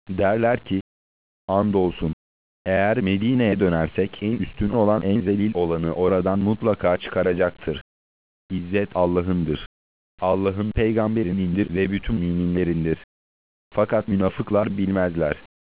Derler ki, andolsun, eğer Medine'ye dönersek en üstün olan en zelil olanı oradan mutlaka çıkaracaktır. İzzet Allah'ındır. Allah'ın peygamberinindir ve bütün müminlerindir. Fakat münafıklar bilmezler.